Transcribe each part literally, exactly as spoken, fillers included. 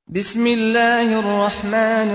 بسم الله الرحمن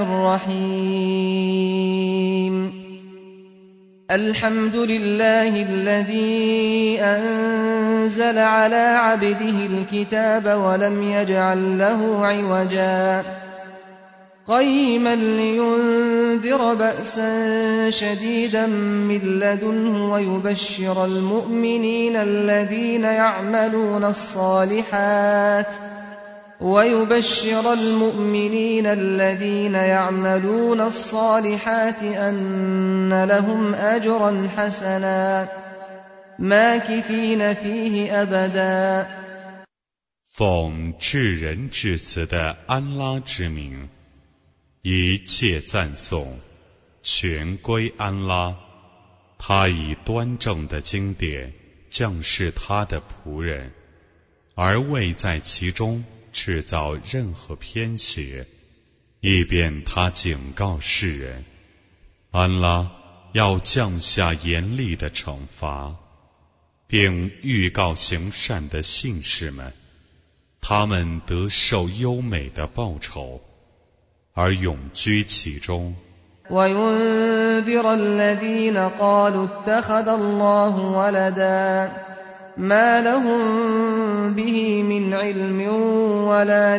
الرحيم الحمد لله الذي أنزل على عبده الكتاب ولم يجعل له عوجا قيما لينذر بأسا شديدا من لدنه ويبشر المؤمنين الذين يعملون الصالحات ويبشر المؤمنين الذين يعملون الصالحات أن لهم أجرا حسنا ماكثين فيه أبدا 奉至仁至慈的安拉之名，一切赞颂全归安拉。他以端正的经典降示他的仆人，而未在其中制造任何偏邪，以便他警告世人，安拉要降下严厉的惩罚，并预告行善的信士们，他们得受优美的报酬，而永居其中。 وينذر الذين قالوا اتخذ الله ولدا ما لهم به من علم ولا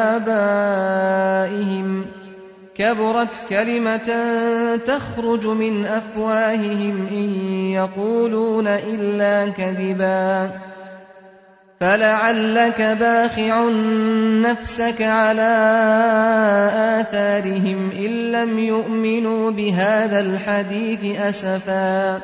لآبائهم كبرت كلمة تخرج من أفواههم إن يقولون إلا كذبا فلعلك باخع نفسك على آثارهم إن لم يؤمنوا بهذا الحديث أسفا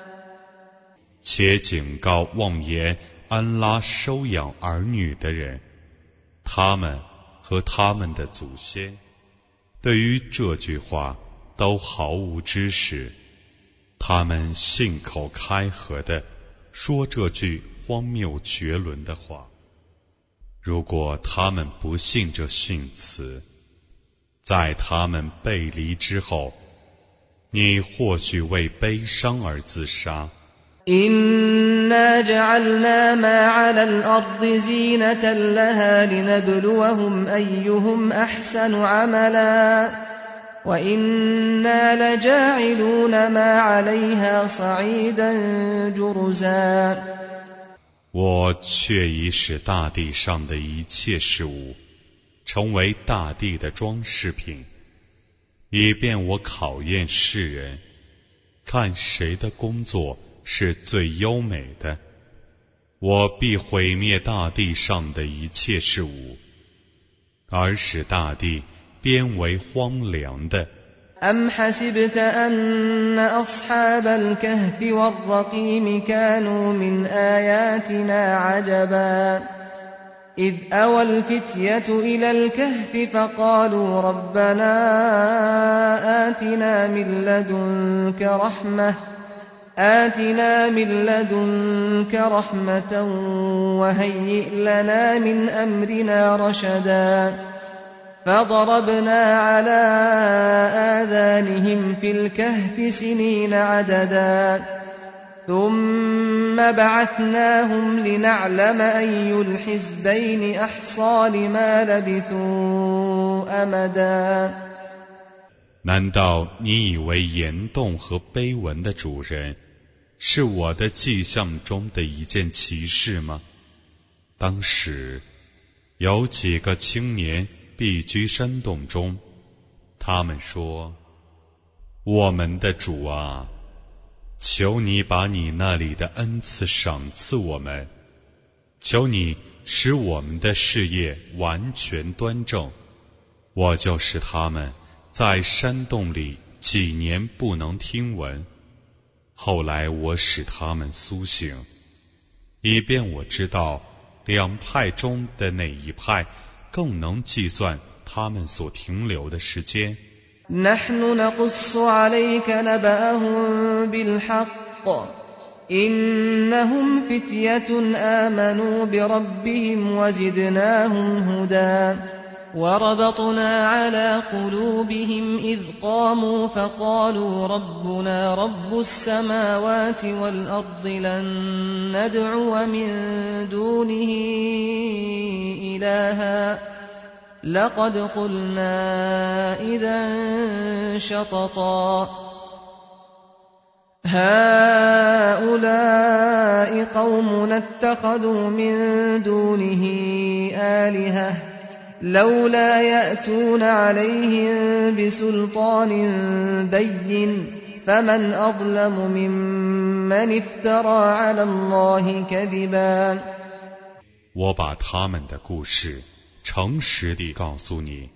且警告妄言安拉收养儿女的人，他们和他们的祖先对于这句话都毫无知识，他们信口开河地说这句荒谬绝伦的话。如果他们不信这训词，在他们背离之后，你或许为悲伤而自杀。 إنا جعلنا ما على الأرض زينة لها لنبلوهم أيهم أحسن عملا وإنا لجاعلون ما عليها صعيدا جرزا 我却已使大地上的一切事物成为大地的装饰品，以便我考验世人，看谁的工作是最优美的。我必毁灭大地上的一切事物，而使大地变为荒凉的。 أم حسبت أن أصحاب الكهف والرقيم كانوا من آياتنا عجبا إذ أوى الفتية إلى الكهف فقالوا ربنا آتنا من لدنك رحمة آتنا من لدنك رحمة وهيئ لنا من أمرنا رشدا فضربنا على آذانهم في الكهف سنين عددا ثم بعثناهم لنعلم أي الحزبين أحصى لما لبثوا أمدا 难道你以为岩洞和碑文的主人是我的迹象中的一件奇事吗？当时有几个青年避居山洞中，他们说，我们的主啊，求你把你那里的恩赐赏赐我们，求你使我们的事业完全端正。我就使他们在山洞里几年不能听闻，后来我使他们苏醒，以便我知道两派中的哪一派更能计算他们所停留的时间。 نحن نقص عليك نبأهم بالحق إنهم فتية آمنوا بربهم وزدناهم هدى وربطنا على قلوبهم إذ قاموا فقالوا ربنا رب السماوات والأرض لن ندعو من دونه إلها لقد قلنا إذا شططا هؤلاء قومنا اتخذوا من دونه آلهة لولا يأتون عليهم بسلطان بين فمن أظلم ممن افترى على الله كذبا 我把他们的故事诚实地告诉你，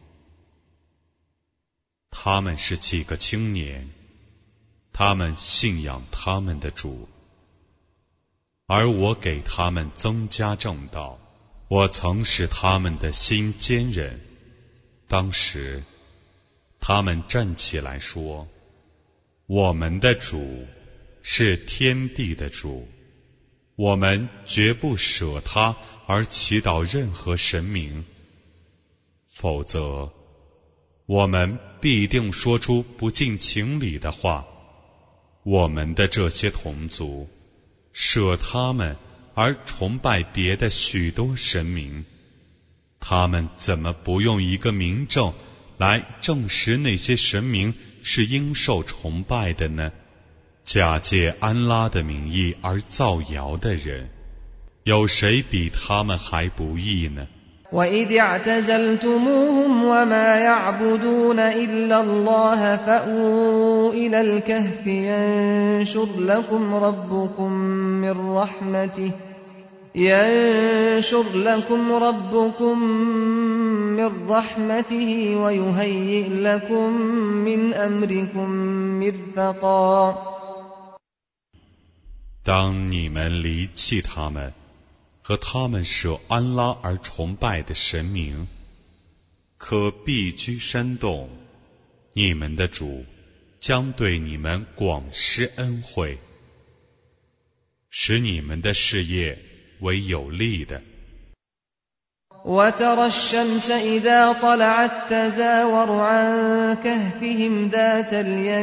他们是几个青年，他们信仰他们的主，而我给他们增加正道，我曾使他们的心坚韧。当时他们站起来说，我们的主是天地的主，我们绝不舍他而祈祷任何神明，否则我们必定说出不近情理的话。我们的这些同族舍他们而崇拜别的许多神明，他们怎么不用一个明证来证实那些神明是应受崇拜的呢？假借安拉的名义而造谣的人，有谁比他们还不义呢？ وَإِذِ اعْتَزَلْتُمُوهُمْ وَمَا يَعْبُدُونَ إِلَّا اللَّهَ فَأْوُوا إِلَى الْكَهْفِ يَنشُرْ لَكُمْ رَبُّكُم مِّن رَّحْمَتِهِ يَنشُرْ لَكُمْ رَبُّكُم مِّن رَّحْمَتِهِ وَيُهَيِّئْ لَكُم مِّنْ أَمْرِكُم مِّرْفَقًا 当你们离弃他们和他们舍安拉而崇拜的神明，可必居山洞，你们的主将对你们广施恩惠，使你们的事业为有利的。 وَتَرَى الشَّمْسَ إِذَا طَلَعَت تَّزَاوَرُ عَن كَهْفِهِمْ ذَاتَ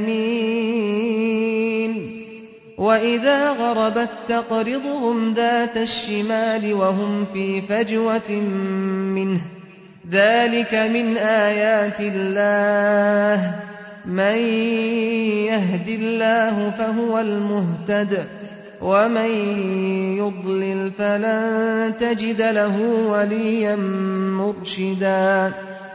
الْيَمِينِ وَإِذَا غَرَبَت تَّقْرِضُهُمْ ذَاتَ الشِّمَالِ وَهُمْ فِي فَجْوَةٍ مِّنْهُ ذَلِكَ مِنْ آيَاتِ اللَّهِ مَن يَهْدِ اللَّهُ فَهُوَ الْمُهْتَدِ وَمَن يُضْلِلْ فَلَن تَجِدَ لَهُ وَلِيًّا مُّرْشِدًا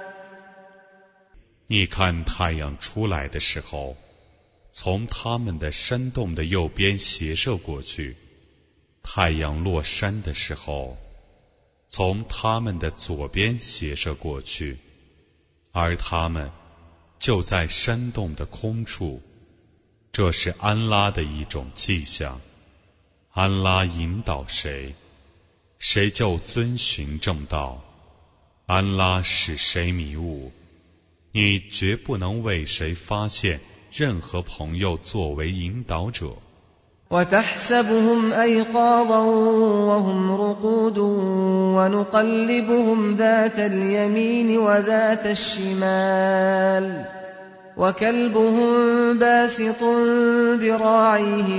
你看太阳出来的时候，从他们的山洞的右边斜射过去，太阳落山的时候，从他们的左边斜射过去，而他们就在山洞的空处。这是安拉的一种迹象，安拉引导谁，谁就遵循正道，安拉使谁迷雾，你绝不能为谁发现任何朋友作为引导者。 وَتَحْسَبُهُمْ أَيْقَاظًا وَهُمْ رُقُودٌ وَنُقَلِّبُهُمْ ذَاتَ الْيَمِينِ وَذَاتَ الشِّمَالِ وَكَلْبُهُمْ بَاسِطٌ ذِرَاعَيْهِ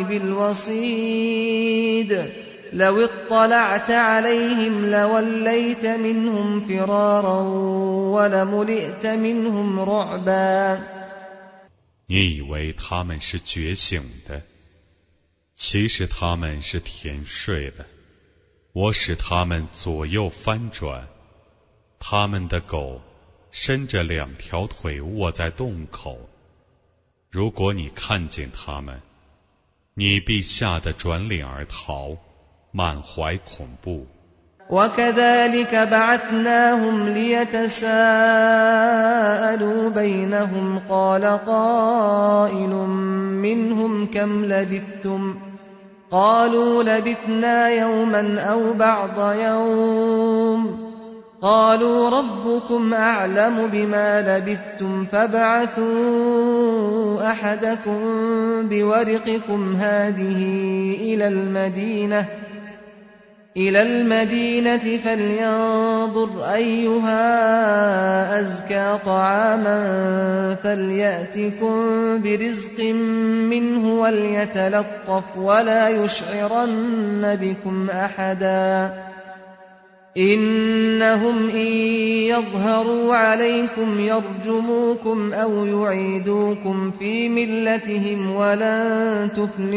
بِالْوَصِيدِ لَوِ اطَّلَعْتَ عَلَيْهِمْ لَوَلَّيْتَ مِنْهُمْ فِرَارًا وَلَمُلِئْتَ مِنْهُمْ رُعْبًا 你以为他们是觉醒的，其实他们是甜睡的。我使他们左右翻转，他们的狗伸着两条腿卧在洞口。如果你看见他们，你必吓得转脸而逃，满怀恐怖。 وَكَذَلِكَ بَعَثْنَاهُمْ لِيَتَسَاءَلُوا بَيْنَهُمْ قَالَ قَائِلٌ مِّنْهُمْ كَمْ لَبِثْتُمْ قَالُوا لَبِثْنَا يَوْمًا أَوْ بَعْضَ يَوْمٍ قَالُوا رَبُّكُمْ أَعْلَمُ بِمَا لَبِثْتُمْ فَابْعَثُوا أَحَدَكُمْ بِوَرِقِكُمْ هَٰذِهِ إِلَى الْمَدِينَةِ إلى المدينة فلينظر أيها أزكى طعاما فليأتكم برزق منه وليتلطف ولا يشعرن بكم أحدا إنهم إن يظهروا عليكم يرجموكم أو يعيدوكم في ملتهم ولن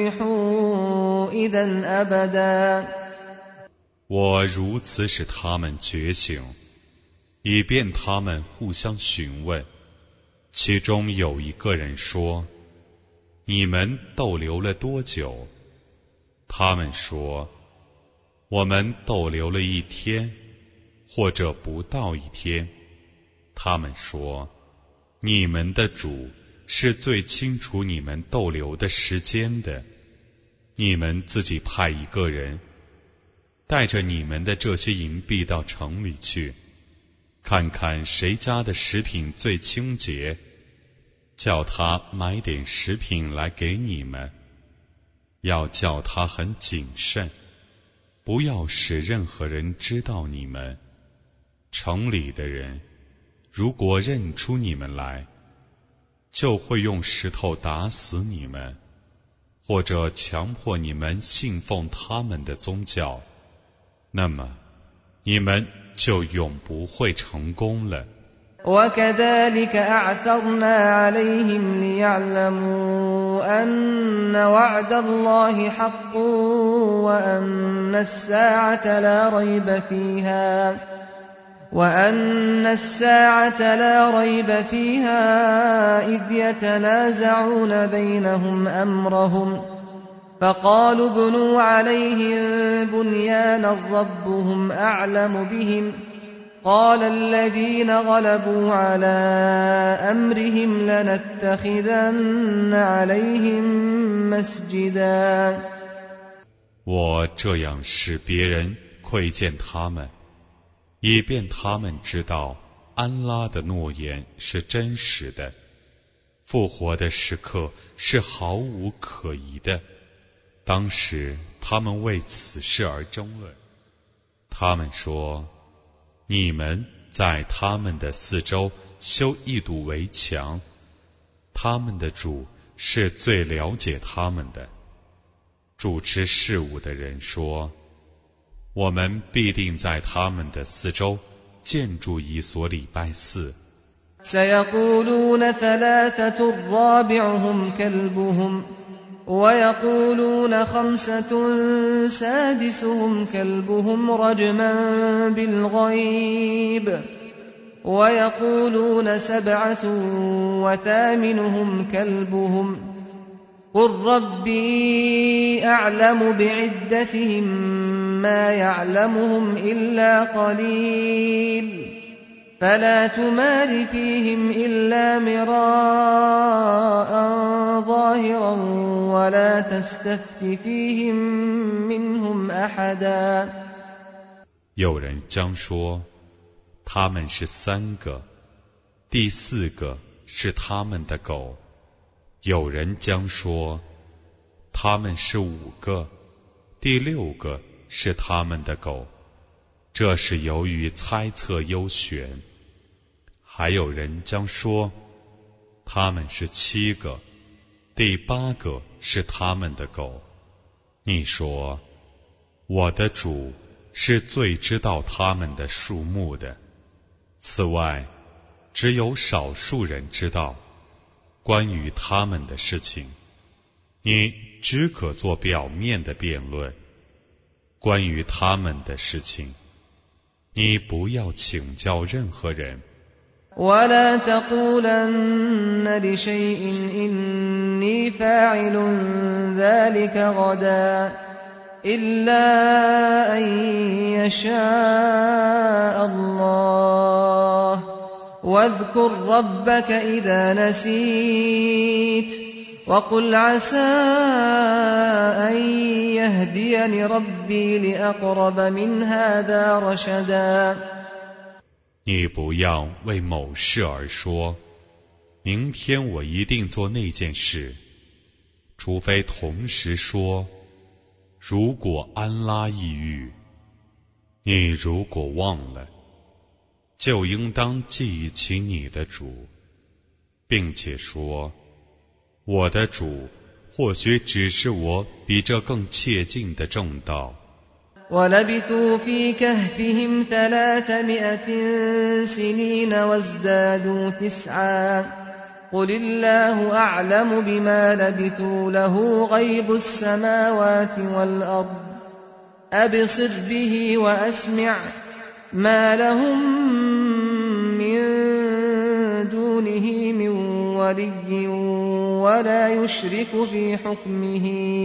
تفلحوا إذا أبدا。 我如此使他们觉醒，以便他们互相询问。其中有一个人说：“你们逗留了多久？”他们说：“我们逗留了一天，或者不到一天。”他们说：“你们的主是最清楚你们逗留的时间的。你们自己派一个人，带着你们的这些银币到城里去，看看谁家的食品最清洁，叫他买点食品来给你们。要叫他很谨慎，不要使任何人知道你们。城里的人如果认出你们来，就会用石头打死你们，或者强迫你们信奉他们的宗教，那么你们就永不会成功了。 وكذلك أعثرنا عليهم ليعلموا أن وعد الله حق وأن الساعة لا ريب فيها وأن الساعة لا ريب فيها إذ يتنازعون بينهم أمرهم فقالوا ابنوا عليهم بنيانا ربهم أعلم بهم قال الذين غلبوا على أمرهم لنتخذن عليهم مسجدا。 我这样使别人窥见他们，以便他们知道安拉的诺言是真实的，复活的时刻是毫无可疑的。当时他们为此事而争论，他们说：你们在他们的四周修一堵围墙，他们的主是最了解他们的。主持事务的人说：我们必定在他们的四周建筑一所礼拜寺。 سيقولون ثلاثة رابعهم كلبهم ويقولون خمسة سادسهم كلبهم رجما بالغيب ويقولون سبعة وثامنهم كلبهم قل ربي أعلم بعدتهم ما يعلمهم إلا قليل فلا تمار فيهم إلا مراء ظاهرا ولا تستفت فيهم منهم أحدا。 有人将说，他们是三个，第四个是他们的狗；有人将说，他们是五个，第六个是他们的狗。这是由于猜测优选。还有人将说，他们是七个，第八个是他们的狗。你说，我的主是最知道他们的数目的。此外，只有少数人知道关于他们的事情，你只可做表面的辩论。关于他们的事情，你不要请教任何人。 ولا تقولن لشيء إني فاعل ذلك غدا إلا أن يشاء الله واذكر ربك إذا نسيت وقل عسى أن يهديني ربي لأقرب من هذا رشدا。 你不要为某事而说，明天我一定做那件事，除非同时说，如果安拉抑郁，你如果忘了，就应当记忆起你的主，并且说，我的主或许只是我比这更切近的正道。 ولبثوا في كهفهم ثلاثمائة سنين وازدادوا تسعا قل الله أعلم بما لبثوا له غيب السماوات والأرض أبصر به وأسمع ما لهم من دونه من ولي ولا يشرك في حكمه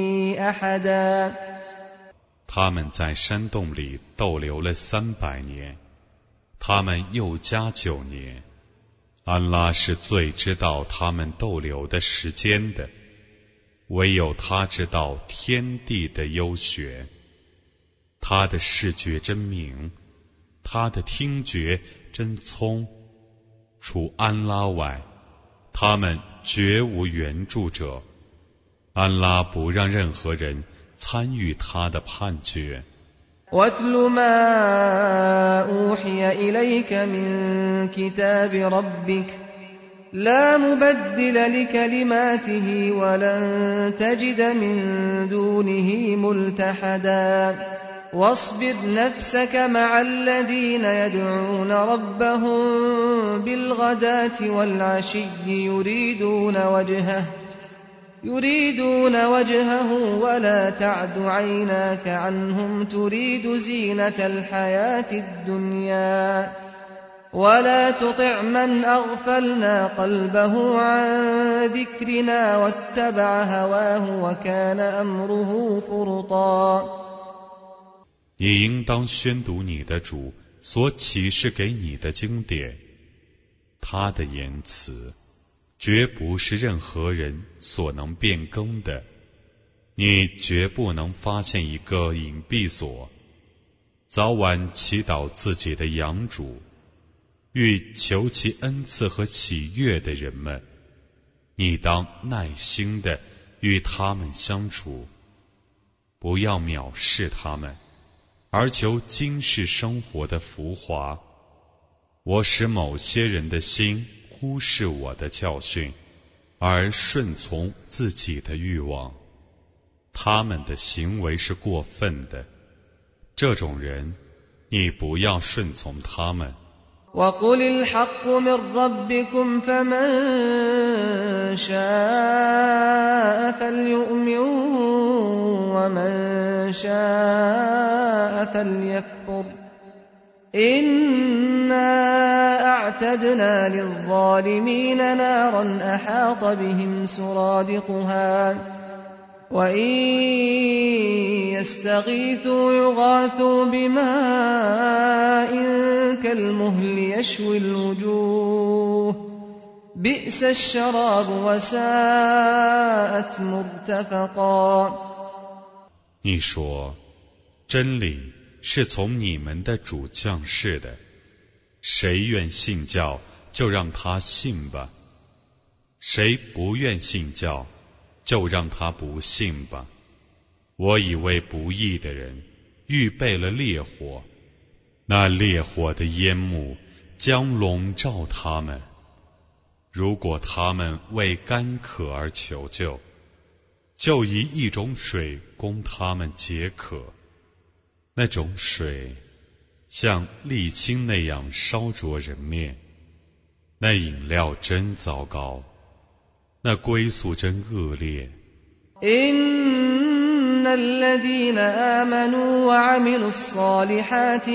أحدا。 他们在山洞里逗留了三百年，他们又加九年。安拉是最知道他们逗留的时间的，唯有他知道天地的优选。他的视觉真明，他的听觉真聪。除安拉外，他们绝无援助者。安拉不让任何人参与他的判决。 وَاتْلُ مَا أُوحِيَ إِلَيْكَ مِنْ كِتَابِ رَبِّكَ لَا مُبَدِّلَ لِكَلِمَاتِهِ وَلَنْ تَجِدَ مِنْ دُونِهِ مُلْتَحَدًا وَاصْبِرْ نَفْسَكَ مَعَ الَّذِينَ يَدْعُونَ رَبَّهُمْ بِالْغَدَاةِ وَالْعَشِيِّ يُرِيدُونَ وَجْهَهُ يريدون وجهه ولا تعد عيناك عنهم تريد زينة الحياة الدنيا ولا تطع من أغفلنا قلبه عن ذكرنا واتبع هواه وكان أمره فرطا。 你应当宣读你的主所启示给你的经典，他的言辞绝不是任何人所能变更的，你绝不能发现一个隐蔽所，早晚祈祷自己的养主，欲求其恩赐和喜悦的人们，你当耐心地与他们相处，不要藐视他们，而求今世生活的浮华。我使某些人的心忽视我的教训，而顺从自己的欲望，他们的行为是过分的。这种人，你不要顺从他们。 وَقُلِ الْحَقُّ مِنْ رَبِّكُمْ فَمَنْ شَاءَ فَلْيُؤْمِنْ وَمَنْ شَاءَ فَلْيَكْفُرْ إِنَّا أَعْتَدْنَا لِلظَّالِمِينَ نَارًا أَحَاطَ بِهِمْ سُرَادِقُهَا وَإِنْ يَسْتَغِيثُوا يُغَاثُوا بِمَاءٍ كَالْمُهْلِ يَشْوِي الْوُجُوهَ بِئْسَ الشَّرَابُ وَسَاءَتْ مُرْتَفَقًا。 你说，真理是从你们的主降世的，谁愿信教，就让他信吧；谁不愿信教，就让他不信吧。我以为不义的人预备了烈火，那烈火的烟幕将笼罩他们。如果他们为干渴而求救，就以一种水供他们解渴，那种水像沥青那样烧灼人面，那饮料真糟糕，那归宿真恶劣。 إن الذين آمنوا وعملوا الصالحات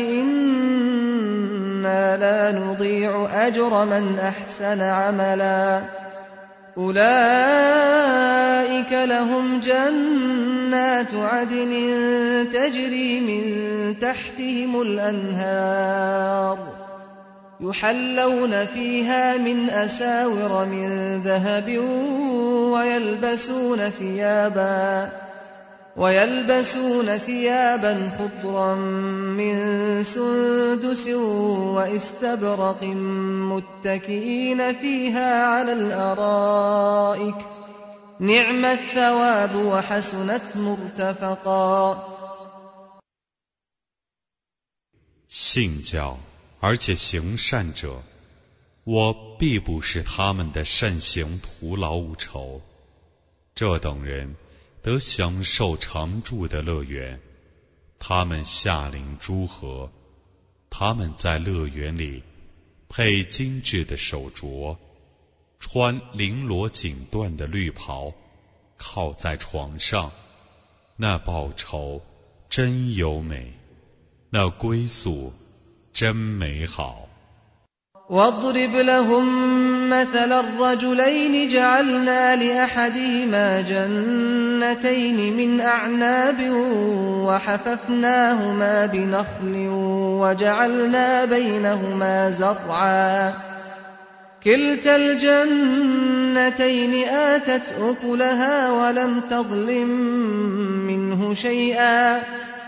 إنا لا نضيع أجر من أحسن عملا أولئك لهم جنات عدن تجري من تحتهم الأنهار يحلون فيها من أساور من ذهب ويلبسون ثيابا ويلبسون ثيابا خضرا من سندس واستبرق متكئين فيها على الأرائك نعم الثواب وحسنت مرتفقا。 信教而且行善者，我必不使他们的善行徒劳无酬。这等人得享受常住的乐园， 他们下临诸河，他们在乐园里配精致的手镯，穿绫罗锦缎的绿袍，靠在床上，那报酬真优美，那归宿真美好。 واضرب لهم مثل الرجلين جعلنا لأحدهما جنتين من أعناب وحففناهما بنخل وجعلنا بينهما زرعا كلتا الجنتين آتت أكلها ولم تظلم منه شيئا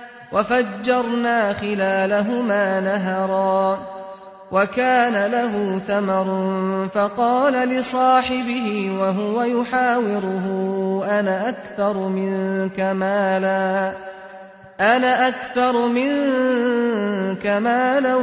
وفجرنا خلالهما نهرا وكان له ثمر فقال لصاحبه وهو يحاوره أنا أكثر منك مالا أنا أكثر منك مالا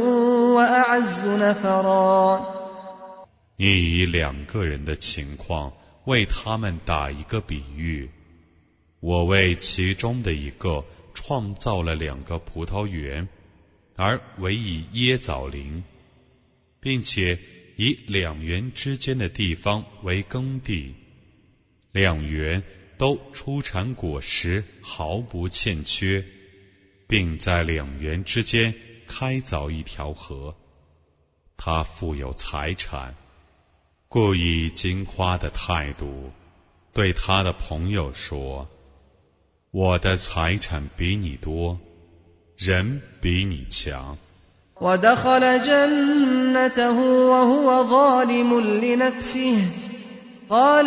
وأعز نفرا。 你以两个人的情况为他们打一个比喻，我为其中的一个创造了两个葡萄园，而为以椰枣林，并且以两园之间的地方为耕地，两园都出产果实，毫不欠缺，并在两园之间开凿一条河。他富有财产，故以惊夸的态度对他的朋友说，我的财产比你多，人比你强。 ودخل جنته وهو ظالم لنفسه قال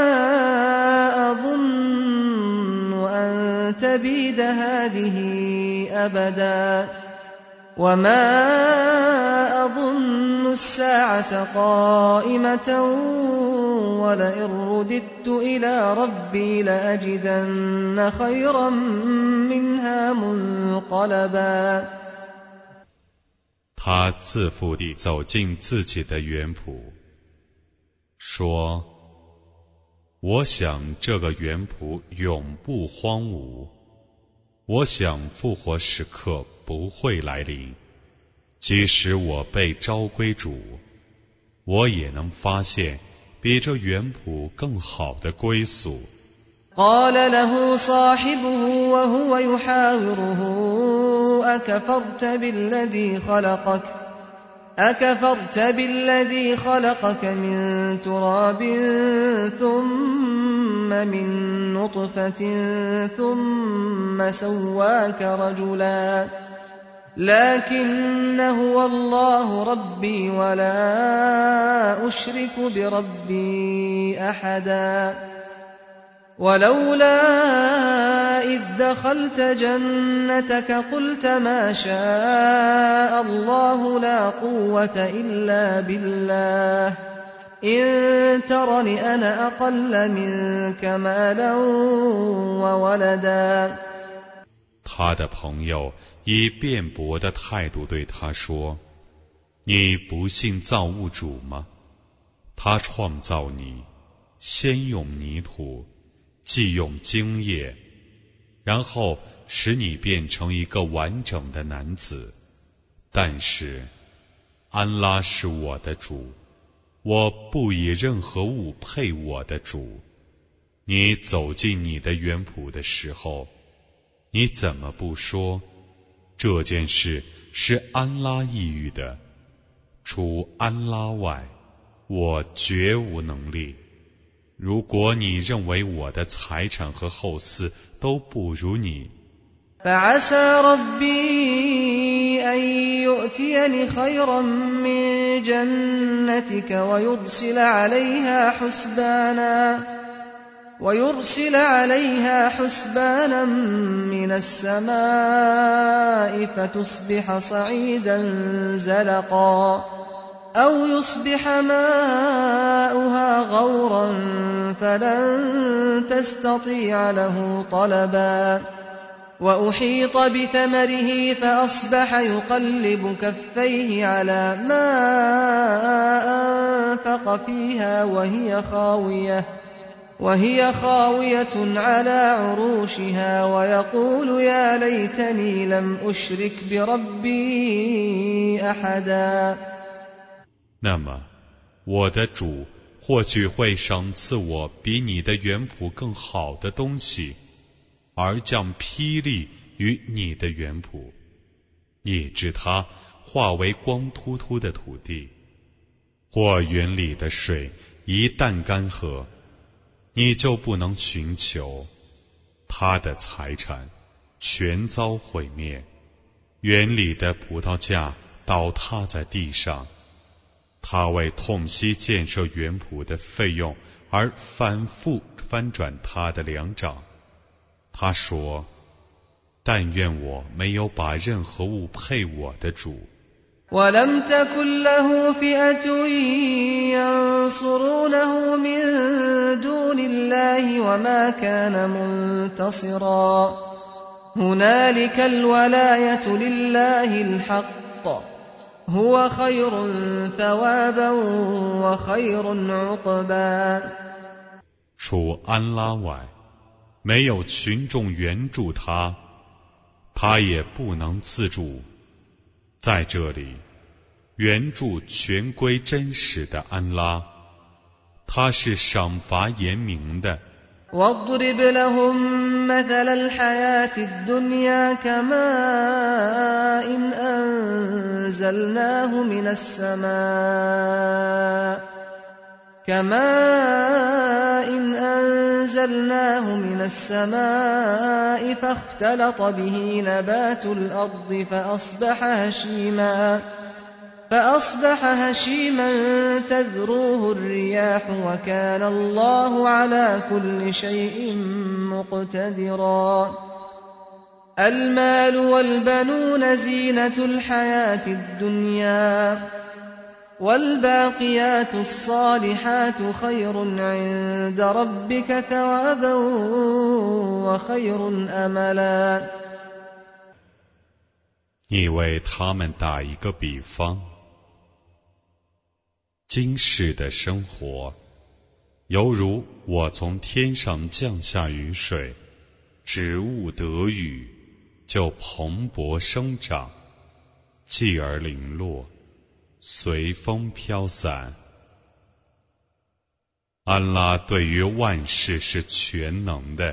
ما أظن أن تبيد هذه أبدا وما أظن الساعة قائمة ولئن رددت إلى ربي لأجدن خيرا منها منقلبا。 他自负地走进自己的园圃，说，我想这个园圃永不荒芜，我想复活时刻不会来临，即使我被召归主，我也能发现比这园圃更好的归宿。 قال له صاحبه وهو يحاوره أكفرت بالذي خلقك أكفرت بالذي خلقك من تراب ثم من نطفة ثم سواك رجلا لكن هو الله ربي ولا أشرك بربي أحدا ولولا إذ دخلت جنتك قلت ما شاء الله لا قوة إلا بالله إن ترني أنا أقل منك مالا وولدا。 他的朋友以辩驳的态度对他说，你不信造物主吗？他创造你，先用泥土，既用精液，然后使你变成一个完整的男子。但是安拉是我的主，我不以任何物配我的主。你走进你的园圃的时候，你怎么不说这件事是安拉抑郁的？除安拉外，我绝无能力。如果你认为我的财产和后嗣都不如你， فعسى ربي أن يؤتيني خيرا من جنتك ويرسل عليها حسبانا ويرسل عليها حسبانا من السماء فتصبح صعيدا زلقا أو يصبح ماؤها غورا فلن تستطيع له طلبا وأحيط بثمره فأصبح يقلب كفيه على ما أنفق فيها وهي خاوية وهي خاوية على عروشها ويقول يا ليتني لم أشرك بربي أحدا。 那么，我的主或许会赏赐我比你的园圃更好的东西，而降霹雳于你的园圃，以致它化为光秃秃的土地。或园里的水一旦干涸，你就不能寻求，他的财产全遭毁灭，园里的葡萄架倒塌在地上。他为痛惜建设园圃的费用而反复翻转他的粮长。他说，但愿我没有把任何物配我的主。 ولم تكن له فئة ينصرونه من دون الله وما كان منتصرا هنالك الولاية لله الحق هو خير ثوابا وخير عقبا。 除安拉外，没有群众援助他，他也不能自助。在这里，援助全归真实的安拉，他是赏罚严明的。 واضرب لهم مثل الحياة الدنيا كماء إن أنزلناه من السماء كماء إن أنزلناه من السماء فاختلط به نبات الأرض فأصبح هشيما فأصبح هشيما تذروه الرياح وكان الله على كل شيء مقتدرا المال والبنون زينة الحياة الدنيا والباقيات الصالحات خير عند ربك ثوابا وخير أملا。 你为他们打一个比方，今世的生活犹如我从天上降下雨水，植物得雨就蓬勃生长，继而零落，随风飘散。安拉对于万事是全能的，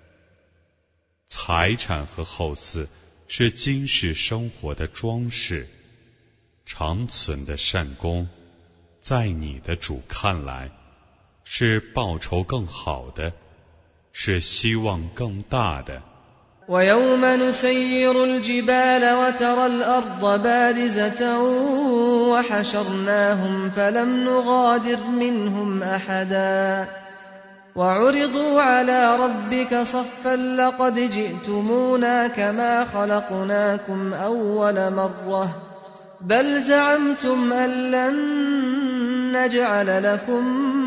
财产和后嗣是今世生活的装饰，长存的善功在你的主看来是报酬更好的，是希望更大的。 ويوم نسير الجبال وترى الأرض بارزة وحشرناهم فلم نغادر منهم أحدا وعرضوا على ربك صفا لقد جئتمونا كما خلقناكم أول مرة بل زعمتم أن لن نجعل لكم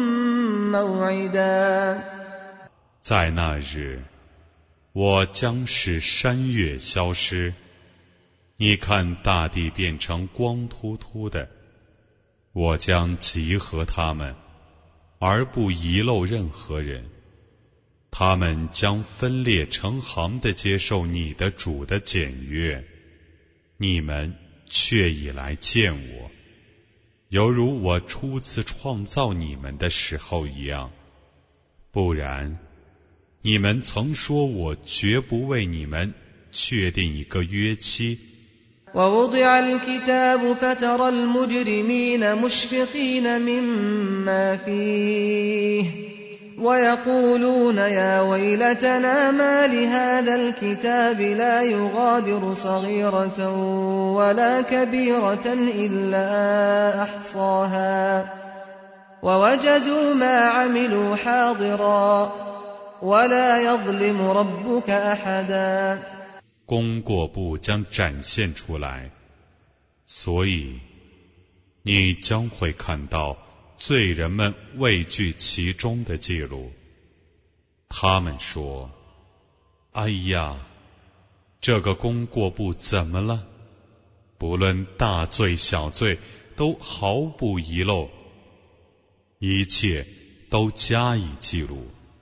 موعدا。 在那日，我将使山岳消失，你看大地变成光秃秃的，我将集合他们，而不遗漏任何人。他们将分裂成行地接受你的主的检阅，你们却已来见我，犹如我初次创造你们的时候一样。不然，你们曾说我绝不为你们确定一个约期。 ووضع الكتاب فترى المجرمين مشفقين مما فيه ويقولون يا ويلتنا ما لهذا الكتاب لا يغادر صغيرة ولا كبيرة إلا أحصاها ووجدوا ما عملوا حاضرا ولا يظلم ربك أحدا。 功过簿将展现出来，所以你将会看到罪人们畏惧其中的记录。他们说，哎呀，这个功过簿怎么了？不论大罪小罪都毫不遗漏，一切都加以记录。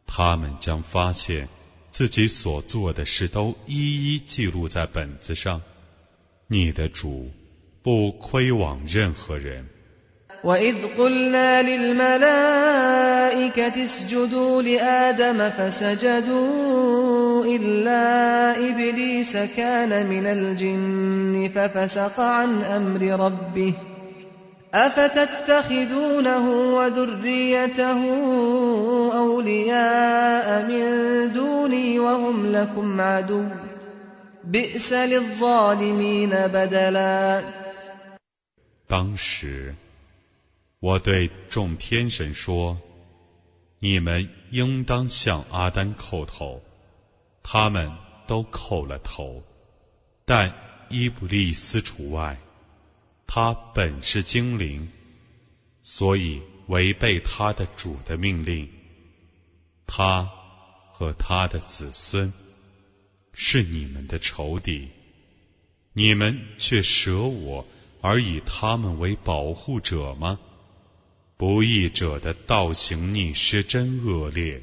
他们将发现自己所做的事都一一记录在本子上。你的主不亏枉任何人。 وَإِذْ قُلْنَا لِلْمَلَائِكَةِ اسْجُدُوا لِآدَمَ فَسَجَدُوا إِلَّا إِبْلِيسَ كَانَ مِنَ الْجِنِّ فَفَسَقَ عَنْ أَمْرِ رَبِّهِ أَفَتَتَّخِذُونَهُ وَذُرِّيَّتَهُ أَوْلِيَاءَ مِن دُونِي وَهُمْ لَكُمْ عَدُوٌّ بِئْسَ لِلظَّالِمِينَ بَدَلًا。 当时我对众天神说，你们应当向阿丹叩头，他们都叩了头，但伊布利斯除外，他本是精灵，所以违背他的主的命令。他和他的子孙是你们的仇敌，你们却舍我而以他们为保护者吗？不义者的道行逆施真恶劣。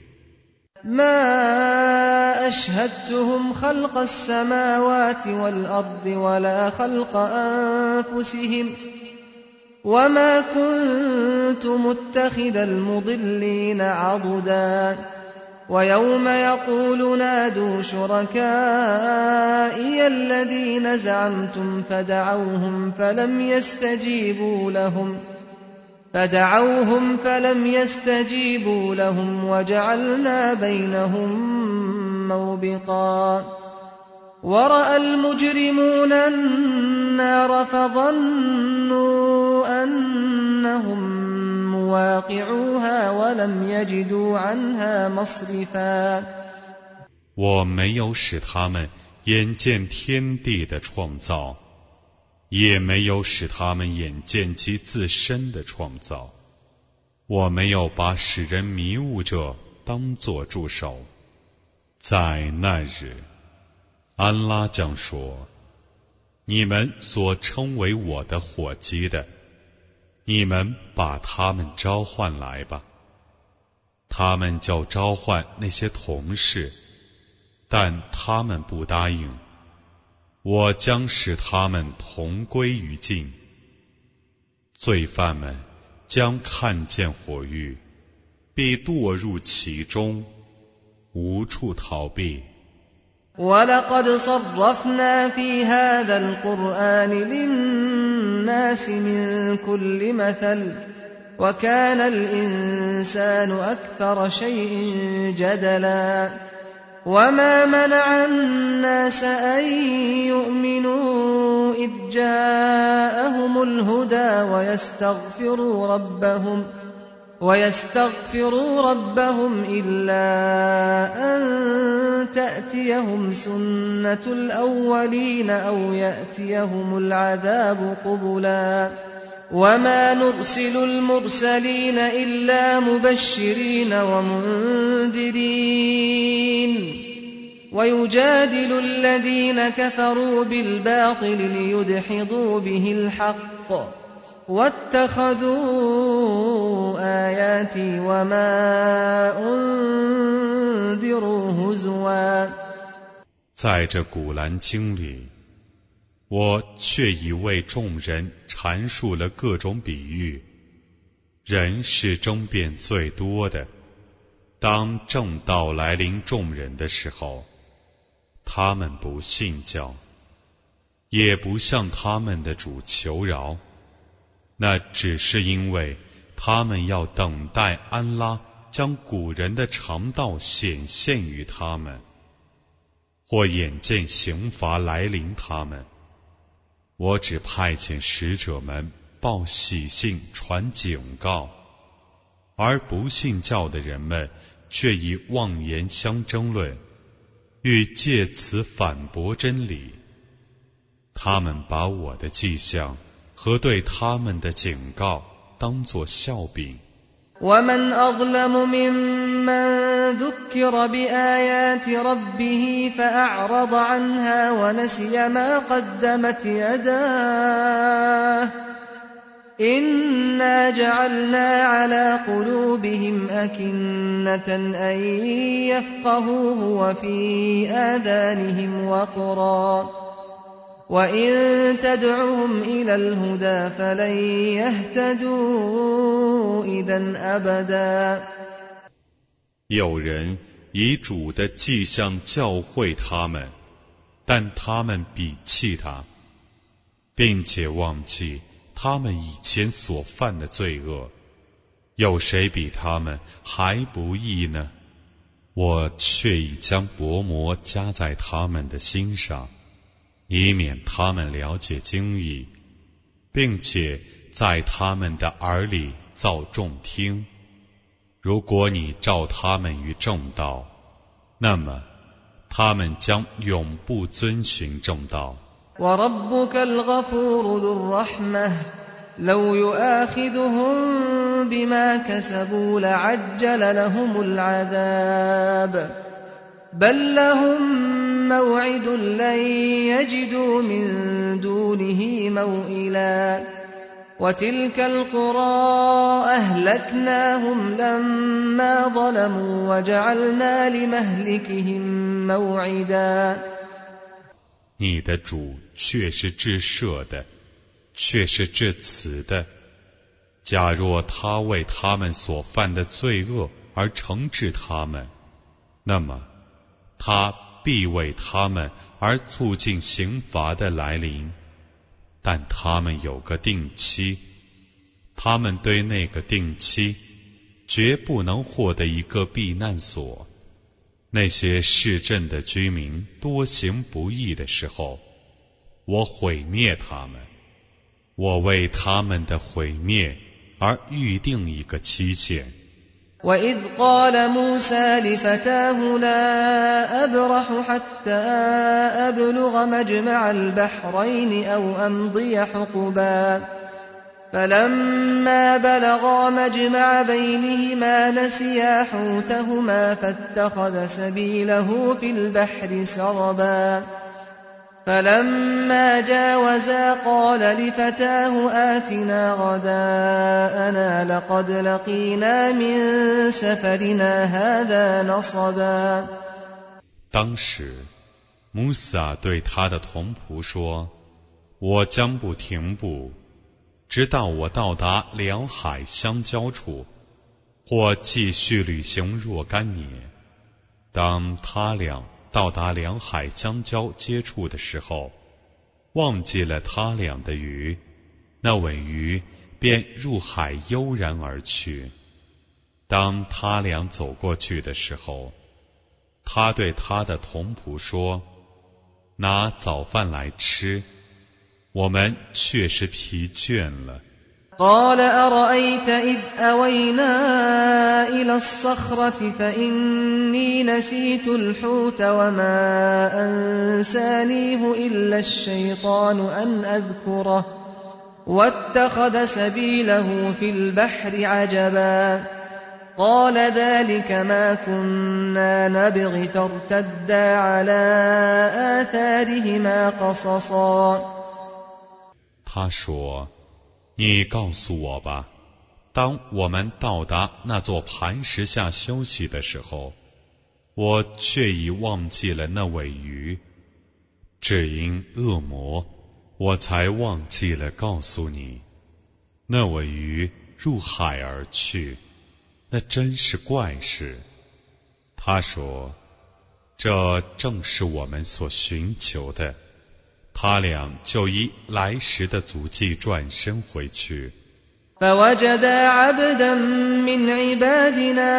ما أشهدتهم خلق السماوات والأرض ولا خلق أنفسهم وما كنت متخذ المضلين عضدا ويوم يقول نادوا شركائي الذين زعمتم فدعوهم فلم يستجيبوا لهم فدعوهم فلم يستجيبوا لهم وجعلنا بينهم موبقا ورأى المجرمون النار فظنوا أنهم مواقعوها ولم يجدوا عنها مصرفا。 我没有使他们眼见天地的创造，也没有使他们眼见其自身的创造。我没有把使人迷雾者当作助手。在那日，安拉将说，你们所称为我的伙计的，你们把他们召唤来吧。他们就召唤那些同事，但他们不答应。我将使他们同归于尽，罪犯们将看见火狱，必堕入其中，无处逃避。 وَلَقَدْ صَرَّفْنَا فِي هَذَا الْقُرْآنِ لِلنَّاسِ مِنْ كُلِّ مَثَلٍ وَكَانَ الْإِنسَانُ أَكْثَرَ شَيْءٍ جَدَلًا وَمَا مَنَعَ النَّاسَ أَن يُؤْمِنُوا إِذْ جَاءَهُمُ الْهُدَى وَيَسْتَغْفِرُوا رَبَّهُمْ وَيَسْتَغْفِرُوا رَبَّهُمْ إِلَّا أَن تَأْتِيَهُمْ سُنَّةُ الْأَوَّلِينَ أَوْ يَأْتِيَهُمُ الْعَذَابُ قُبُلًا وَمَا نُرْسِلُ الْمُرْسَلِينَ إِلَّا مُبَشِّرِينَ وَمُنذِرِينَ وَيُجَادِلُ الَّذِينَ كَفَرُوا بِالْبَاطِلِ لِيُدْحِضُوا بِهِ الْحَقَّ وَاتَّخَذُوا آيَاتِي وَمَا أُنذِرُوا هُزُوًا。 在这古兰经里，我却已为众人阐述了各种比喻。人是争辩最多的，当正道来临众人的时候，他们不信教，也不向他们的主求饶，那只是因为他们要等待安拉将古人的常道显现于他们，或眼见刑罚来临他们。我只派遣使者们报喜信传警告，而不信教的人们却以妄言相争论，欲借此反驳真理。他们把我的迹象和对他们的警告当作笑柄。 وَمَنْ أَظْلَمُ مِمَّنْ ذُكِّرَ بِآيَاتِ رَبِّهِ فَأَعْرَضَ عَنْهَا وَنَسِيَ مَا قَدَّمَتْ يَدَاهُ إنا جعلنا على قلوبهم أكنة أن يفقهوه وفي آذانهم وقرا وإن تدعهم إلى الهدى فلن يهتدوا إذا أبدا。 有人以主的迹象教诲他们，但他们鄙弃他，并且忘记他们以前所犯的罪恶。有谁比他们还不义呢？我却已将薄膜加在他们的心上，以免他们了解经义，并且在他们的耳里造众听。如果你召他们于正道，那么他们将永不遵循正道。 وَرَبُّكَ الْغَفُورُ ذُو الرَّحْمَةِ لَوْ يُؤَاخِذُهُم بِمَا كَسَبُوا لَعَجَّلَ لَهُمُ الْعَذَابَ بَل لَّهُم مَّوْعِدٌ لَّن يَجِدُوا مِن دُونِهِ مَوْئِلًا وَتِلْكَ الْقُرَىٰ أَهْلَكْنَاهُمْ لَمَّا ظَلَمُوا وَجَعَلْنَا لِمَهْلِكِهِم مَّوْعِدًا。 你的主却是至赦的，却是至慈的。假若他为他们所犯的罪恶而惩治他们，那么他必为他们而促进刑罚的来临。但他们有个定期，他们对那个定期绝不能获得一个避难所。那些市镇的居民多行不义的时候，我毁灭他们，我为他们的毁灭而预定一个期限。 وَإِذْ قَالَ مُوسَى لِفَتَاهُ لَا أَبْرَحُ حَتَّى أَبْلُغَ مَجْمَعَ الْبَحْرَيْنِ أَوْ أَمْضِيَ حُقُبًا فَلَمَّا بَلَغَا مَجْمَعَ بَيْنِهِمَا نَسِيَا حُوتَهُمَا فَاتَّخَذَ سَبِيلَهُ فِي الْبَحْرِ سَرَبًا فَلَمَّا جَاوَزَا قَالَ لِفَتَاهُ آتِنَا غَدَاءَنَا لَقَدْ لَقِينَا مِن سَفَرِنَا هَذَا نَصَبًا。 当时，穆萨对他的同仆说：“我将不停步，直到我到达两海相交处，或继续旅行若干年。当他俩到达两海相交接触的时候，忘记了他俩的鱼，那尾鱼便入海悠然而去。当他俩走过去的时候，他对他的同仆说：拿早饭来吃，我们确实疲倦了。 قال أرأيت إذ أوينا إلى الصخرة فإني نسيت الحوت وما أنسانيه إلا الشيطان أن أذكره واتخذ سبيله في البحر عجبا قال ذلك ما كنا نبغي فارتدا على آثارهما قصصا。 他说：你告诉我吧，当我们到达那座磐石下休息的时候，我却已忘记了那尾鱼，只因恶魔，我才忘记了告诉你。那尾鱼入海而去，那真是怪事。他说：这正是我们所寻求的。他俩就依来时的足迹转身回去。 فوجدا عبدا من عبادنا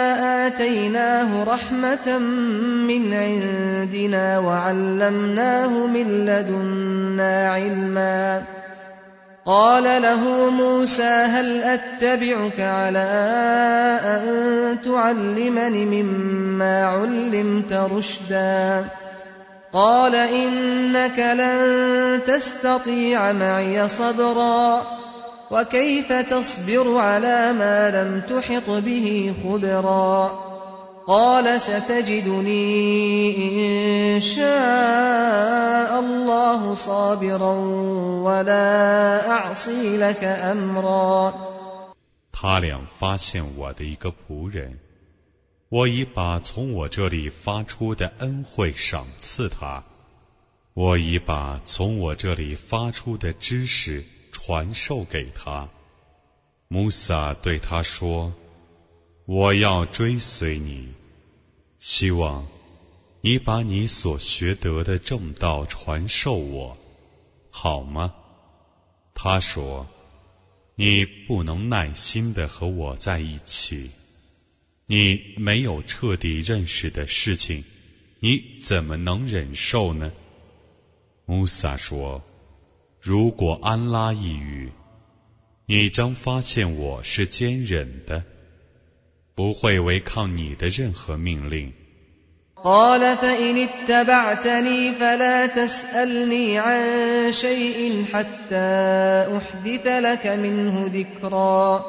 آتيناه رحمة من عندنا وعلمناه من لدنا علما قال له موسى هل أتبعك على أن تعلمني مما علمت رشدا قال إنك لن تستطيع معي صبرا وكيف تصبر على ما لم تحط به خبرا قال ستجدني إن شاء الله صابرا ولا أعصي لك أمرا。 他俩发现我的一个仆人，我已把从我这里发出的恩惠赏赐他，我已把从我这里发出的知识传授给他。穆萨对他说，我要追随你，希望你把你所学得的正道传授我，好吗？他说，你不能耐心地和我在一起，你没有彻底认识的事情，你怎么能忍受呢？穆萨说，如果安拉抑郁，你将发现我是坚忍的，不会违抗你的任何命令。 قال فإن اتبعتني فلا تسألني عن شيء حتى أحدث لك منه ذكرا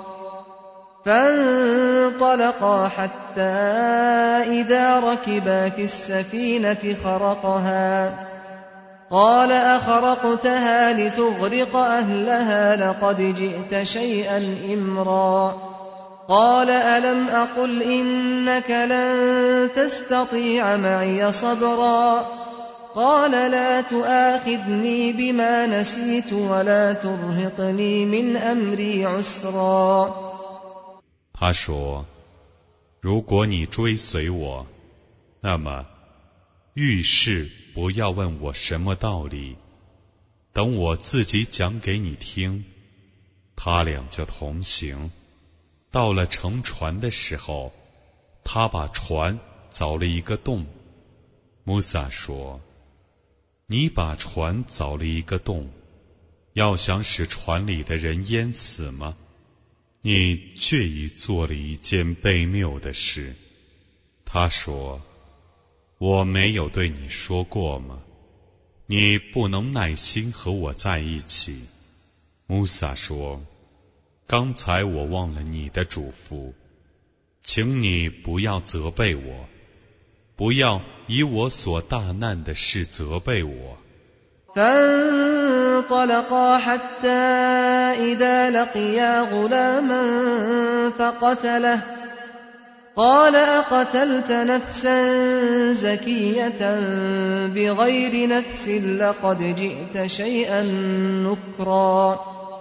فانطلقا حتى إذا ركبا في السفينة خرقها قال أخرقتها لتغرق أهلها لقد جئت شيئا إمرا قال ألم أقل إنك لن تستطيع معي صبرا قال لا تؤاخذني بما نسيت ولا ترهقني من أمري عسرا。 他说，如果你追随我，那么遇事不要问我什么道理，等我自己讲给你听。他俩就同行，到了乘船的时候，他把船凿了一个洞。穆萨说，你把船凿了一个洞，要想使船里的人淹死吗？你却已做了一件悖谬的事。他说，我没有对你说过吗？你不能耐心和我在一起。穆萨说，刚才我忘了你的嘱咐，请你不要责备我，不要以我所大难的事责备我。 فانطلقا حتى إذا لقيا غلاما فقتله قال أقتلت نفسا زكية بغير نفس لقد جئت شيئا نكرا。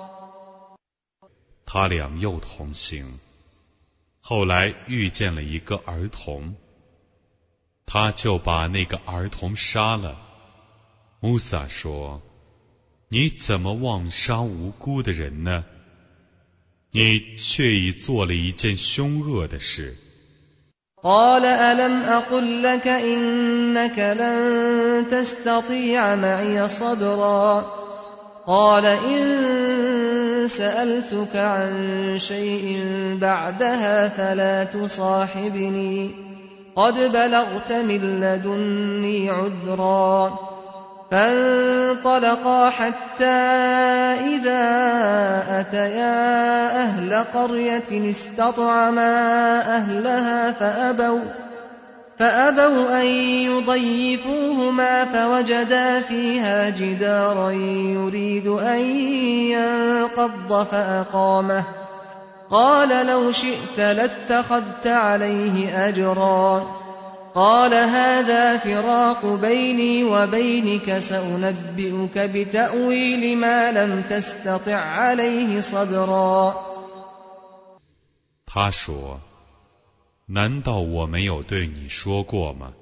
他俩又同行，后来遇见了一个儿童，他就把那个儿童杀了。穆萨说，你怎么妄杀无辜的人呢？你却已做了一件凶恶的事。 قال ألم أقل لك إنك لن تستطيع معي صبرا قال إن سألتك عن شيء بعدها فلا تصاحبني قد بلغت من لدني عذرا فانطلقا حتى إذا أتيا أهل قرية استطعما أهلها فأبوا, فأبوا أن يضيفوهما فوجدا فيها جدارا يريد أن ينقض فأقامه قال لو شئت لاتخذت عليه أجرا قال هذا فراق بيني وبينك سأنبئك بتأويل ما لم تستطع عليه صبرا。 他说，难道我没有对你说过吗？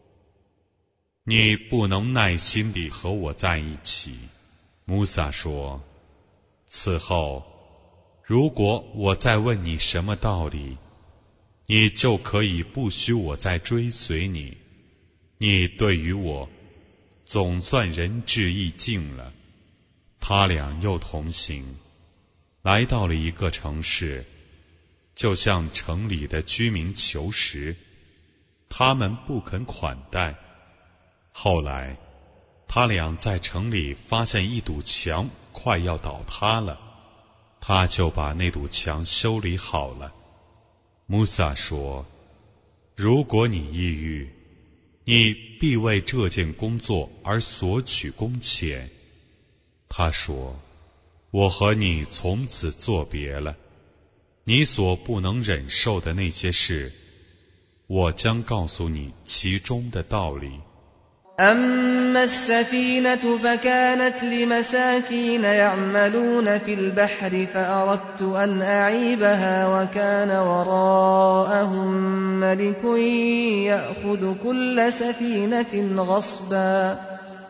你不能耐心地和我在一起。穆萨说，此后如果我再问你什么道理，你就可以不许我再追随你，你对于我总算仁至义尽了。他俩又同行，来到了一个城市，就向城里的居民求食，他们不肯款待。后来他俩在城里发现一堵墙快要倒塌了，他就把那堵墙修理好了。穆萨说， 如果你抑郁，你必为这件工作而索取工钱。他说，我和你从此作别了，你所不能忍受的那些事，我将告诉你其中的道理。 أما السفينة فكانت لمساكين يعملون في البحر فأردت أن أعيبها وكان وراءهم ملك يأخذ كل سفينة غصبا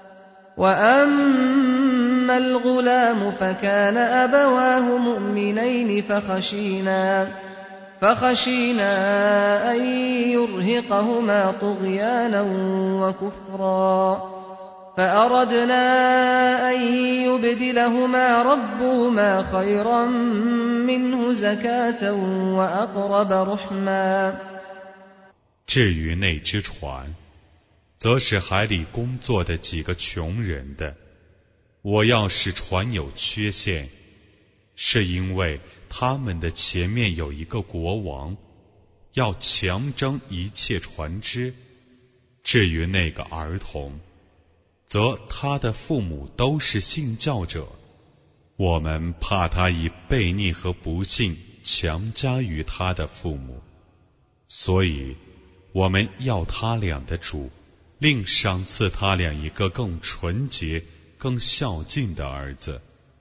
وأما الغلام فكان أبواه مؤمنين فخشينا فخشينا أن يرهقهما طغيانا وكفرا فأردنا أن يبدلهما ربهما خيرا منه زكاة وأقرب رحما。 至于那只船，则是海里工作的几个穷人的。我要使船有缺陷，是因为他们的前面有一个国王，要强征一切船只。至于那个儿童，则他的父母都是信教者，我们怕他以悖逆和不信强加于他的父母，所以我们要他俩的主另赏赐他俩一个更纯洁、更孝敬的儿子。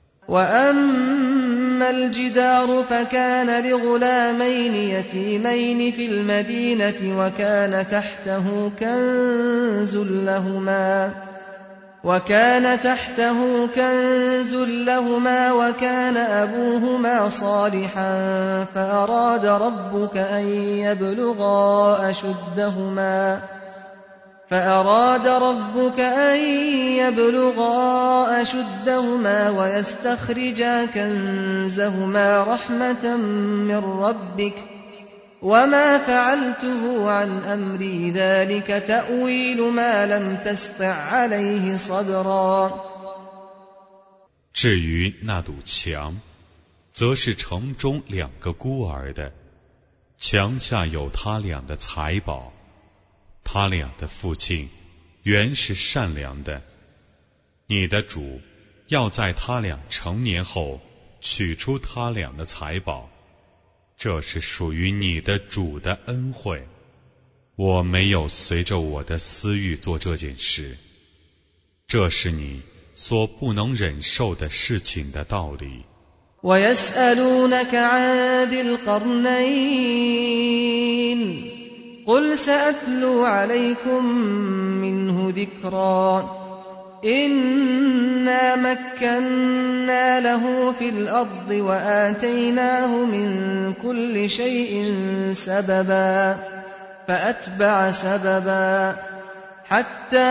وأما الجدار فكان لغلامين يتيمين في المدينة وكان تحته كنز لهما وكان تحته كنز لهما وكان أبوهما صالحا فأراد ربك أن يبلغا أشدهما فأراد ربك أن يبلغا أشدهما ويستخرجا كنزهما رحمة من ربك وما فعلته عن أمري ذلك تأويل ما لم تستع عليه صبرا。 至于那堵墙，则是城中两个孤儿的，墙下有他俩的财宝。他俩的父亲原是善良的，你的主要在他俩成年后取出他俩的财宝，这是属于你的主的恩惠。我没有随着我的私欲做这件事，这是你所不能忍受的事情的道理。 وَيَسْأَلُونَكَ عَنْ ذِي الْقَرْنَيْنِ قل سأتلو عليكم منه ذكرا إنا مكنا له في الأرض وآتيناه من كل شيء سببا فأتبع سببا حتى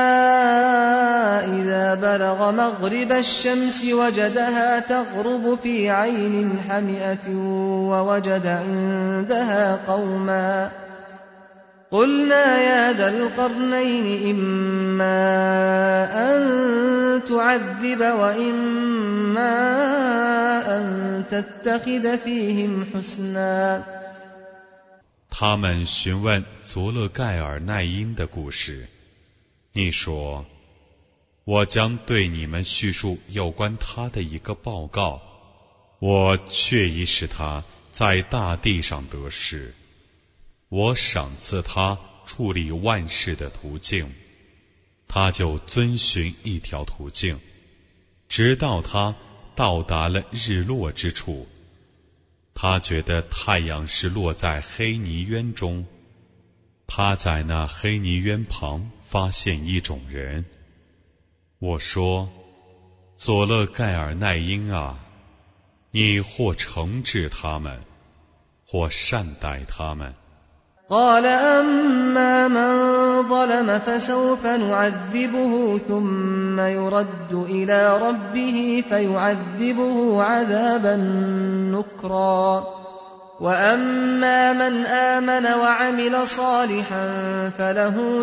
إذا بلغ مغرب الشمس وجدها تغرب في عين حمئة ووجد عندها قوما قلنا يا ذا القرنين إما أن تعذب وإما أن تتخذ فيهم حسنا。 他们询问佐勒盖尔奈因的故事，你说，我将对你们叙述有关他的一个报告，我确已使他在大地上得势，我赏赐他处理万事的途径，他就遵循一条途径，直到他到达了日落之处。他觉得太阳是落在黑泥渊中，他在那黑泥渊旁发现一种人。我说，佐勒盖尔奈因啊，你或惩治他们，或善待他们。 قال أما من ظلم فسوف نعذبه ثم يرد إلى ربه فيعذبه عذابا نكرا وأما من آمن وعمل صالحا فله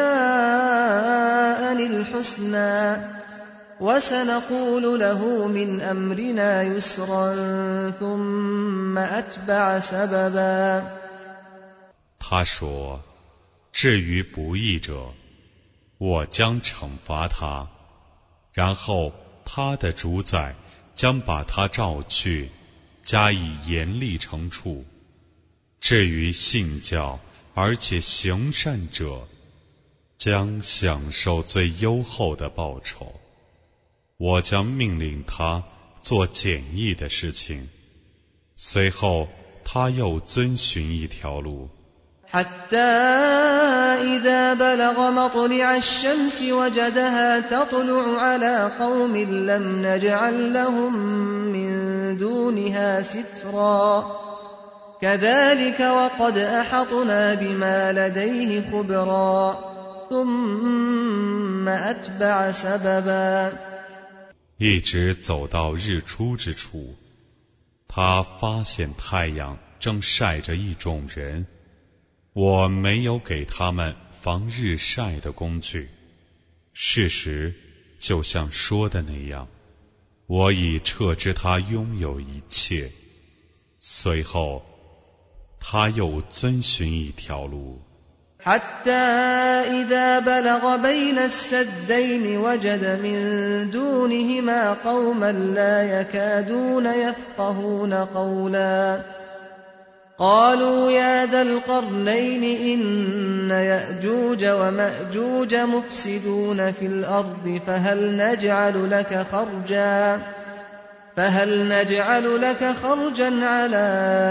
جزاء الحسنى وسنقول له من أمرنا يسرا ثم أتبع سببا。 他说，至于不义者，我将惩罚他，然后他的主宰将把他召去，加以严厉惩处。至于信教而且行善者，将享受最优厚的报酬。我将命令他做简易的事情，随后他又遵循一条路。 حتى إذا بلغ مطلع الشمس وجدها تطلع على قوم لم نجعل لهم من دونها سترا كذلك وقد أحطنا بما لديه خبرا ثم أتبع سببا 一直走到日出之处，他发现太阳正晒着一种人，我没有给他们防日晒的工具。事实就像说的那样，我已撤知他拥有一切。随后他又遵循一条路。 حتى إذا بلغ بين السدين وجد من دونهما قوما لا يكادون يفقهون قولا قالوا يا ذا القرنين إن يأجوج ومأجوج مفسدون في الأرض فهل نجعل لك خرجا فهل نجعل لك خرجا على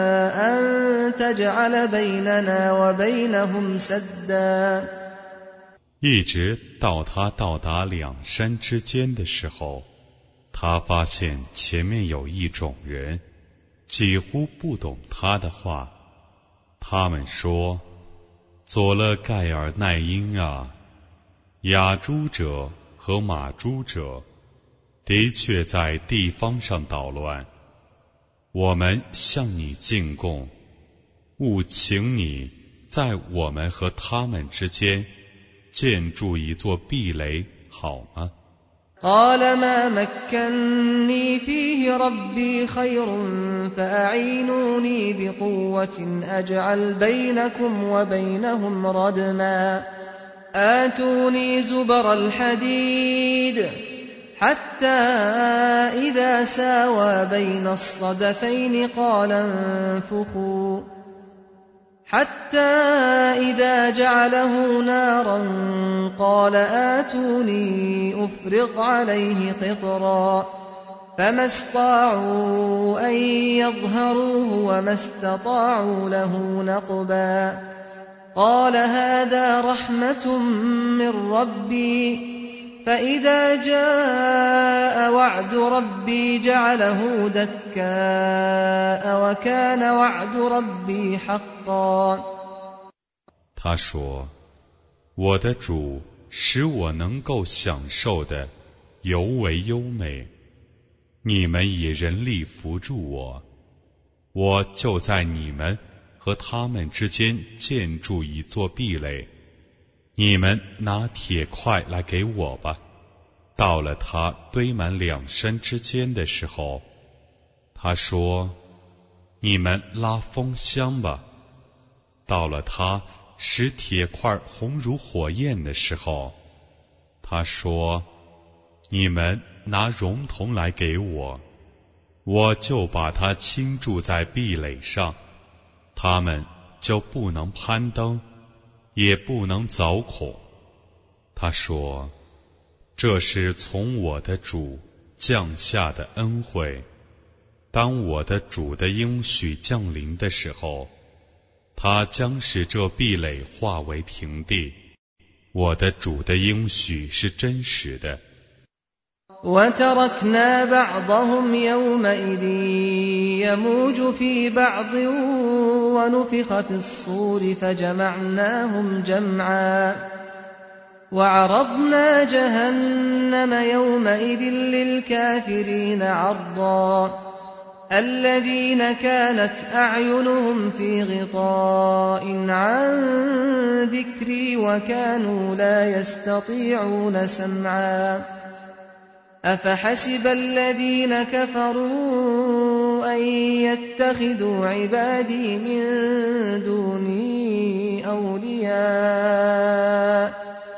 أن تجعل بيننا وبينهم سدا 一直到他到达两山之间的时候，他发现前面有一种人几乎不懂他的话。他们说，佐勒盖尔奈因啊，雅诸者和马诸者的确在地方上捣乱，我们向你进贡，务请你在我们和他们之间建筑一座壁垒，好吗？ قال ما مكني فيه ربي خير فأعينوني بقوة أجعل بينكم وبينهم ردما آتوني زبر الحديد حتى إذا ساوى بين الصدفين قال انفخوا حتى إذا جعله نارا قال آتوني أفرغ عليه قطرا فما استطاعوا أن يظهروه وما استطاعوا له نقبا قال هذا رحمة من ربي فإذا جاء وعد ربي جعله دكاء وكان وعد ربي حقا 他说，我的主使我能够享受的尤为优美，你们以人力扶助我，我就在你们和他们之间建筑一座壁垒。你们拿铁块来给我吧。到了他堆满两山之间的时候，他说，你们拉风箱吧。到了他使铁块红如火焰的时候，他说，你们拿熔铜来给我，我就把它倾注在壁垒上，他们就不能攀登，也不能凿孔。他说，这是从我的主降下的恩惠。当我的主的应许降临的时候，他将使这壁垒化为平地。我的主的应许是真实的。 وتركنا بعضهم يومئذ يموج في بعض ونفخ في الصور فجمعناهم جمعا وعرضنا جهنم يومئذ للكافرين عرضا الذين كانت أعينهم في غطاء عن ذكري وكانوا لا يستطيعون سمعا أفحسب الذين كفروا أن يتخذوا عبادي من دوني أولياء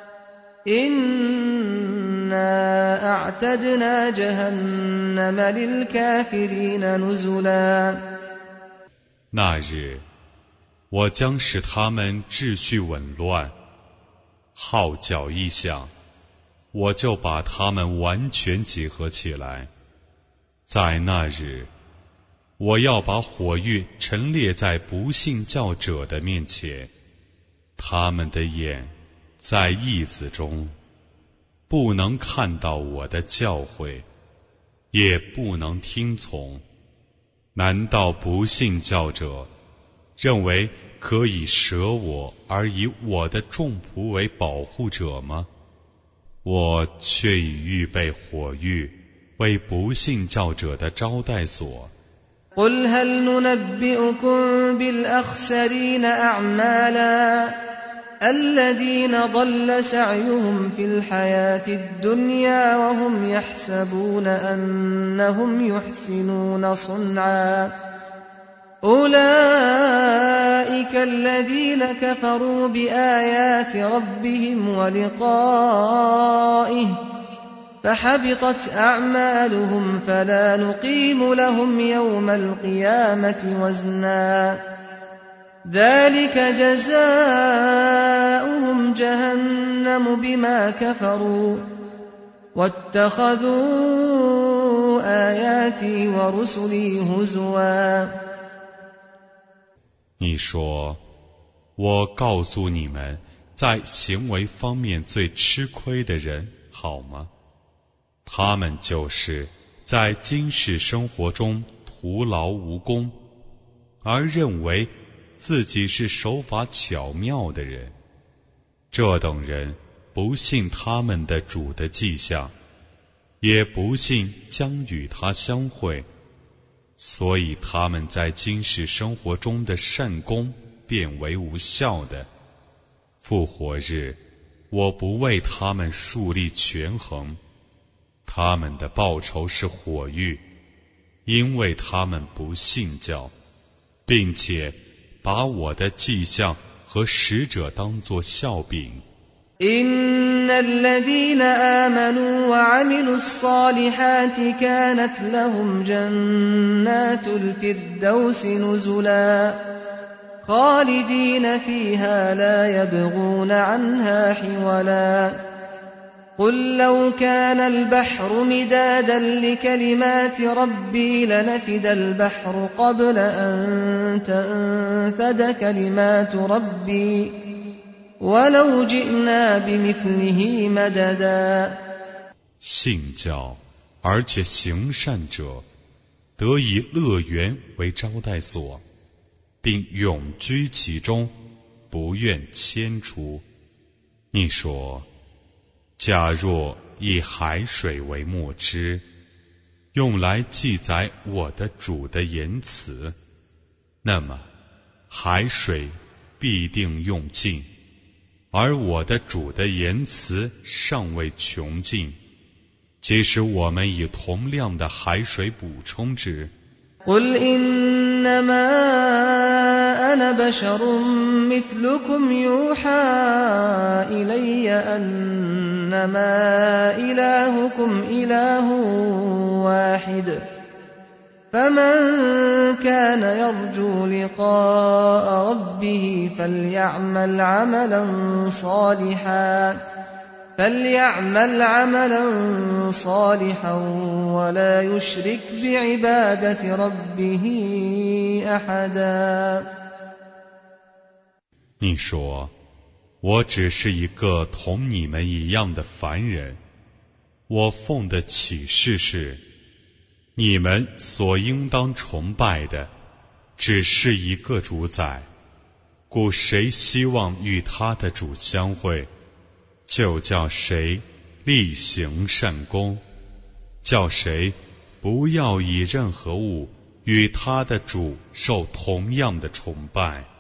إنا أعتدنا جهنم للكافرين نزلا。 那日，我将使他们秩序紊乱，号角一响，我就把他们完全集合起来。在那日，我要把火狱陈列在不信教者的面前，他们的眼在翳子中，不能看到我的教诲，也不能听从。难道不信教者认为可以舍我而以我的众仆为保护者吗？我却已预备火狱为不信教者的招待所。 قل هل ننبئكم بالأخسرين أعمالا الذين ضل سعيهم في الحياة الدنيا وهم يحسبون أنهم يحسنون صنعا أولئك الذين كفروا بآيات ربهم ولقائه فحبطت أعمالهم فلا نقيم لهم يوم القيامة وزنا ذلك جزاؤهم جهنم بما كفروا واتخذوا آياتي ورسلي هزوا。 你说，我告诉你们，在行为方面最吃亏的人好吗？他们就是在今世生活中徒劳无功，而认为自己是手法巧妙的人。这等人不信他们的主的迹象，也不信将与他相会，所以他们在今世生活中的善功变为无效的。复活日，我不为他们树立权衡，他们的报酬是火狱，因为他们不信教，并且把我的迹象和使者当作笑柄。 إن الذين آمنوا وعملوا الصالحات كانت لهم جنات الفردوس نزلا خالدين فيها لا يبغون عنها حولا قل لو كان البحر مدادا لكلمات ربي لنفد البحر قبل أن تنفد كلمات ربي ولو جئنا بمثله مددا。 信教而且行善者，得以乐园为招待所，并永居其中，不愿迁出。你说，假若以海水为墨汁，用来记载我的主的言辞，那么海水必定用尽，而我的主的言辞尚未穷尽，即使我们以同量的海水补充之。 قل إنما أنا بشر مثلكم يوحى إلي أنما إلهكم إله واحد فمن كان يرجو لقاء ربه فليعمل عملا صالحا فليعمل عملا صالحا ولا يشرك بعبادة ربه أحدا。 你说，我只是一个同你们一样的凡人，我奉的启示是，你们所应当崇拜的只是一个主宰，故谁希望与他的主相会，就叫谁力行善功，叫谁不要以任何物与他的主受同样的崇拜。